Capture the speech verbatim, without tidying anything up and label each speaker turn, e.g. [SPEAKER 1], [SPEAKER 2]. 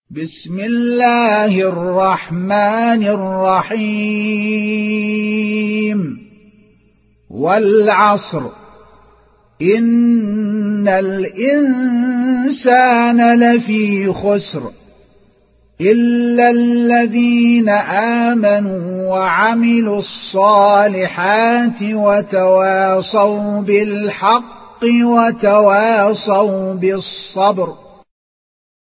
[SPEAKER 1] بسم الله الرحمن الرحيم والعصر إن الإنسان لفي خسر إلا الذين آمنوا وعملوا الصالحات وتواصوا بالحق وتواصوا بالصبر.